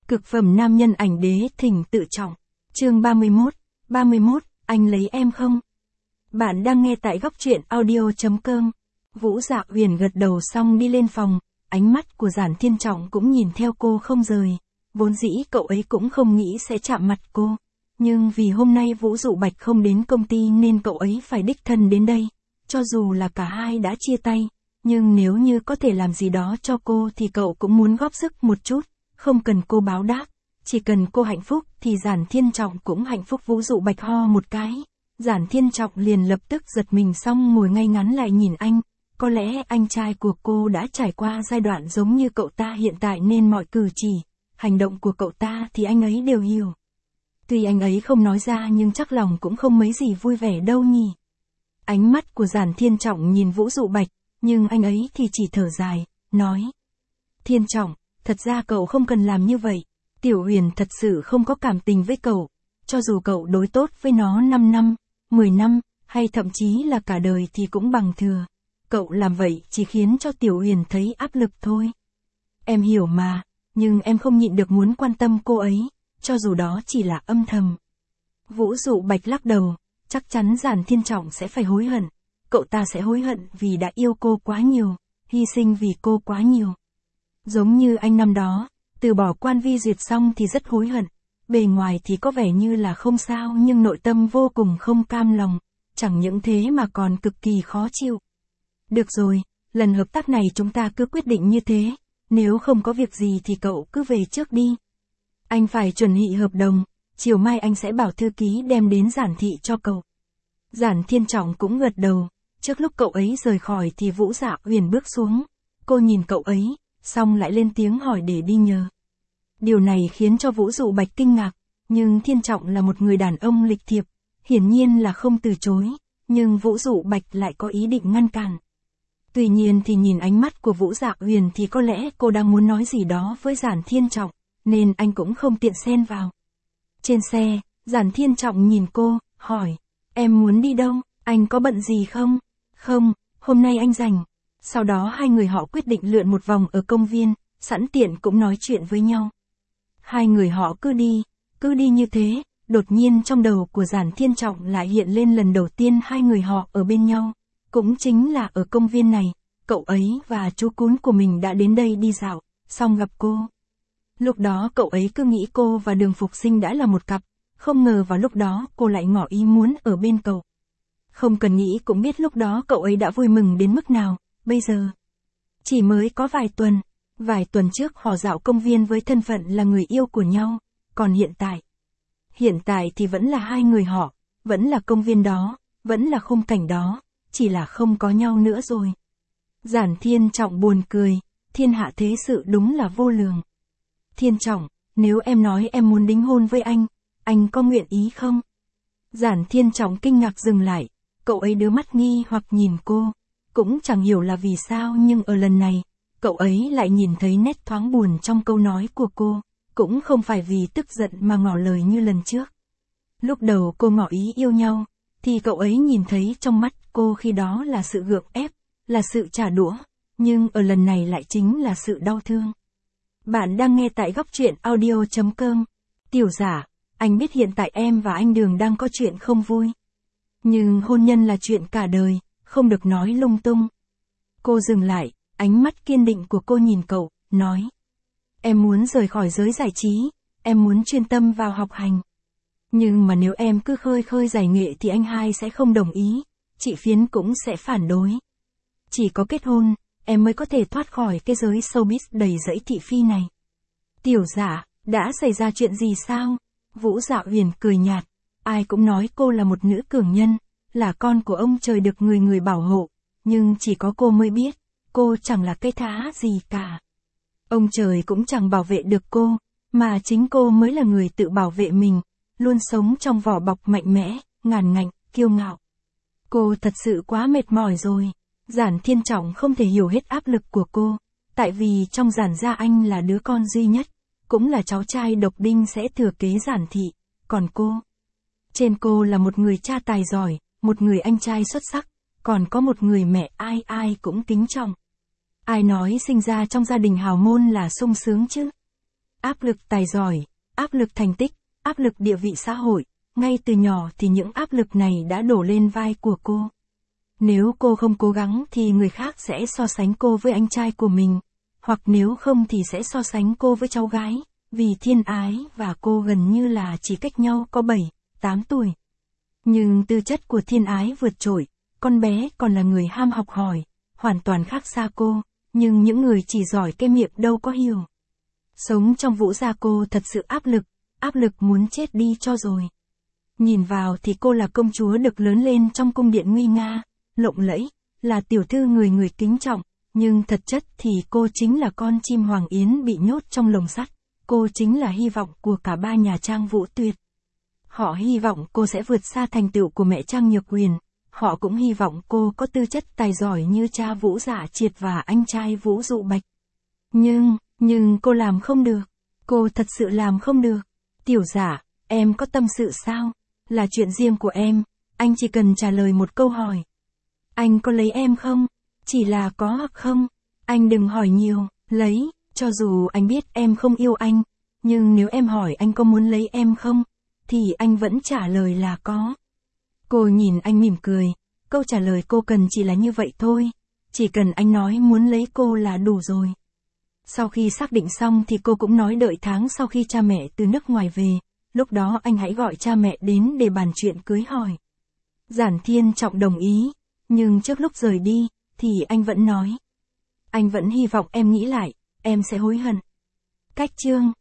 Cực phẩm nam nhân ảnh đế thỉnh tự trọng. Chương 31, anh lấy em không? Bạn đang nghe tại góc truyện audio.com. Vũ Dạ Huyền gật đầu xong đi lên phòng, ánh mắt của Giản Thiên Trọng cũng nhìn theo cô không rời. Vốn dĩ cậu ấy cũng không nghĩ sẽ chạm mặt cô. Nhưng vì hôm nay Vũ Dụ Bạch không đến công ty nên cậu ấy phải đích thân đến đây. Cho dù là cả hai đã chia tay, nhưng nếu như có thể làm gì đó cho cô thì cậu cũng muốn góp sức một chút. Không cần cô báo đáp, chỉ cần cô hạnh phúc thì Giản Thiên Trọng cũng hạnh phúc. Vũ Dụ Bạch ho một cái. Giản Thiên Trọng liền lập tức giật mình xong ngồi ngay ngắn lại nhìn anh. Có lẽ anh trai của cô đã trải qua giai đoạn giống như cậu ta hiện tại nên mọi cử chỉ, hành động của cậu ta thì anh ấy đều hiểu. Tuy anh ấy không nói ra nhưng chắc lòng cũng không mấy gì vui vẻ đâu nhỉ. Ánh mắt của Giản Thiên Trọng nhìn Vũ Dụ Bạch, nhưng anh ấy thì chỉ thở dài, nói. Thiên Trọng, thật ra cậu không cần làm như vậy. Tiểu Huyền thật sự không có cảm tình với cậu. Cho dù cậu đối tốt với nó 5 năm, 10 năm, hay thậm chí là cả đời thì cũng bằng thừa. Cậu làm vậy chỉ khiến cho Tiểu Huyền thấy áp lực thôi. Em hiểu mà, nhưng em không nhịn được muốn quan tâm cô ấy, cho dù đó chỉ là âm thầm. Vũ Dụ Bạch lắc đầu, chắc chắn Giản Thiên Trọng sẽ phải hối hận. Cậu ta sẽ hối hận vì đã yêu cô quá nhiều, hy sinh vì cô quá nhiều. Giống như anh năm đó, từ bỏ Quan Vi Duyệt xong thì rất hối hận. Bề ngoài thì có vẻ như là không sao nhưng nội tâm vô cùng không cam lòng. Chẳng những thế mà còn cực kỳ khó chịu. Được rồi, lần hợp tác này chúng ta cứ quyết định như thế. Nếu không có việc gì thì cậu cứ về trước đi. Anh phải chuẩn bị hợp đồng. Chiều mai anh sẽ bảo thư ký đem đến Giản thị cho cậu. Giản Thiên Trọng cũng gật đầu. Trước lúc cậu ấy rời khỏi thì Vũ Dạ Huyền bước xuống. Cô nhìn cậu ấy, xong lại lên tiếng hỏi để đi nhờ. Điều này khiến cho Vũ Dụ Bạch kinh ngạc, nhưng Thiên Trọng là một người đàn ông lịch thiệp, hiển nhiên là không từ chối, nhưng Vũ Dụ Bạch lại có ý định ngăn cản. Tuy nhiên thì nhìn ánh mắt của Vũ Dạ Huyền thì có lẽ cô đang muốn nói gì đó với Giản Thiên Trọng, nên anh cũng không tiện xen vào. Trên xe, Giản Thiên Trọng nhìn cô, hỏi, em muốn đi đâu, anh có bận gì không? Không, hôm nay anh rảnh. Sau đó hai người họ quyết định lượn một vòng ở công viên, sẵn tiện cũng nói chuyện với nhau. Hai người họ cứ đi như thế, đột nhiên trong đầu của Giản Thiên Trọng lại hiện lên lần đầu tiên hai người họ ở bên nhau. Cũng chính là ở công viên này, cậu ấy và chú cún của mình đã đến đây đi dạo, xong gặp cô. Lúc đó cậu ấy cứ nghĩ cô và Đường Phục Sinh đã là một cặp, không ngờ vào lúc đó cô lại ngỏ ý muốn ở bên cậu. Không cần nghĩ cũng biết lúc đó cậu ấy đã vui mừng đến mức nào. Bây giờ, chỉ mới có vài tuần trước họ dạo công viên với thân phận là người yêu của nhau, còn hiện tại thì vẫn là hai người họ, vẫn là công viên đó, vẫn là khung cảnh đó, chỉ là không có nhau nữa rồi. Giản Thiên Trọng buồn cười, thiên hạ thế sự đúng là vô lường. Thiên Trọng, nếu em nói em muốn đính hôn với anh có nguyện ý không? Giản Thiên Trọng kinh ngạc dừng lại, cậu ấy đưa mắt nghi hoặc nhìn cô. Cũng chẳng hiểu là vì sao nhưng ở lần này, cậu ấy lại nhìn thấy nét thoáng buồn trong câu nói của cô, cũng không phải vì tức giận mà ngỏ lời như lần trước. Lúc đầu cô ngỏ ý yêu nhau, thì cậu ấy nhìn thấy trong mắt cô khi đó là sự gượng ép, là sự trả đũa, nhưng ở lần này lại chính là sự đau thương. Bạn đang nghe tại góc truyện audio.com. Tiểu Giả, anh biết hiện tại em và anh Đường đang có chuyện không vui. Nhưng hôn nhân là chuyện cả đời. Không được nói lung tung. Cô dừng lại, ánh mắt kiên định của cô nhìn cậu, nói. Em muốn rời khỏi giới giải trí, em muốn chuyên tâm vào học hành. Nhưng mà nếu em cứ khơi giải nghệ thì anh hai sẽ không đồng ý, chị Phiến cũng sẽ phản đối. Chỉ có kết hôn, em mới có thể thoát khỏi cái giới showbiz đầy rẫy thị phi này. Tiểu Giả, đã xảy ra chuyện gì sao? Vũ Dạ Huyền cười nhạt, ai cũng nói cô là một nữ cường nhân. Là con của ông trời được người bảo hộ, nhưng chỉ có cô mới biết, cô chẳng là cái thá gì cả. Ông trời cũng chẳng bảo vệ được cô, mà chính cô mới là người tự bảo vệ mình, luôn sống trong vỏ bọc mạnh mẽ, ngàn ngạnh, kiêu ngạo. Cô thật sự quá mệt mỏi rồi. Giản Thiên Trọng không thể hiểu hết áp lực của cô, tại vì trong Giản gia anh là đứa con duy nhất, cũng là cháu trai độc đinh sẽ thừa kế Giản thị, còn cô. Trên cô là một người cha tài giỏi, một người anh trai xuất sắc, còn có một người mẹ ai cũng kính trọng. Ai nói sinh ra trong gia đình hào môn là sung sướng chứ? áp lực tài giỏi, áp lực thành tích, áp lực địa vị xã hội, ngay từ nhỏ thì những áp lực này đã đổ lên vai của cô. Nếu cô không cố gắng thì người khác sẽ so sánh cô với anh trai của mình, hoặc nếu không thì sẽ so sánh cô với cháu gái, vì Thiên Ái và cô gần như là chỉ cách nhau có 7, 8 tuổi. Nhưng tư chất của Thiên Ái vượt trội, con bé còn là người ham học hỏi, hoàn toàn khác xa cô, nhưng những người chỉ giỏi cái miệng đâu có hiểu. Sống trong Vũ gia cô thật sự áp lực muốn chết đi cho rồi. Nhìn vào thì cô là công chúa được lớn lên trong cung điện nguy nga, lộng lẫy, là tiểu thư người người kính trọng, nhưng thật chất thì cô chính là con chim hoàng yến bị nhốt trong lồng sắt, cô chính là hy vọng của cả ba nhà Trang Vũ Tuyệt. Họ hy vọng cô sẽ vượt xa thành tựu của mẹ Trang Nhược Huyền, họ cũng hy vọng cô có tư chất tài giỏi như cha Vũ Dạ Triệt và anh trai Vũ Dụ Bạch. Nhưng cô làm không được, cô thật sự làm không được. Tiểu Dạ, em có tâm sự sao? Là chuyện riêng của em, anh chỉ cần trả lời một câu hỏi. Anh có lấy em không? Chỉ là có hoặc không? Anh đừng hỏi nhiều, lấy, cho dù anh biết em không yêu anh, nhưng nếu em hỏi anh có muốn lấy em không, thì anh vẫn trả lời là có. Cô nhìn anh mỉm cười, câu trả lời cô cần chỉ là như vậy thôi, chỉ cần anh nói muốn lấy cô là đủ rồi. Sau khi xác định xong thì cô cũng nói đợi tháng sau khi cha mẹ từ nước ngoài về, lúc đó anh hãy gọi cha mẹ đến để bàn chuyện cưới hỏi. Giản Thiên Trọng đồng ý, nhưng trước lúc rời đi, thì anh vẫn nói. Anh vẫn hy vọng em nghĩ lại, em sẽ hối hận. Cách chương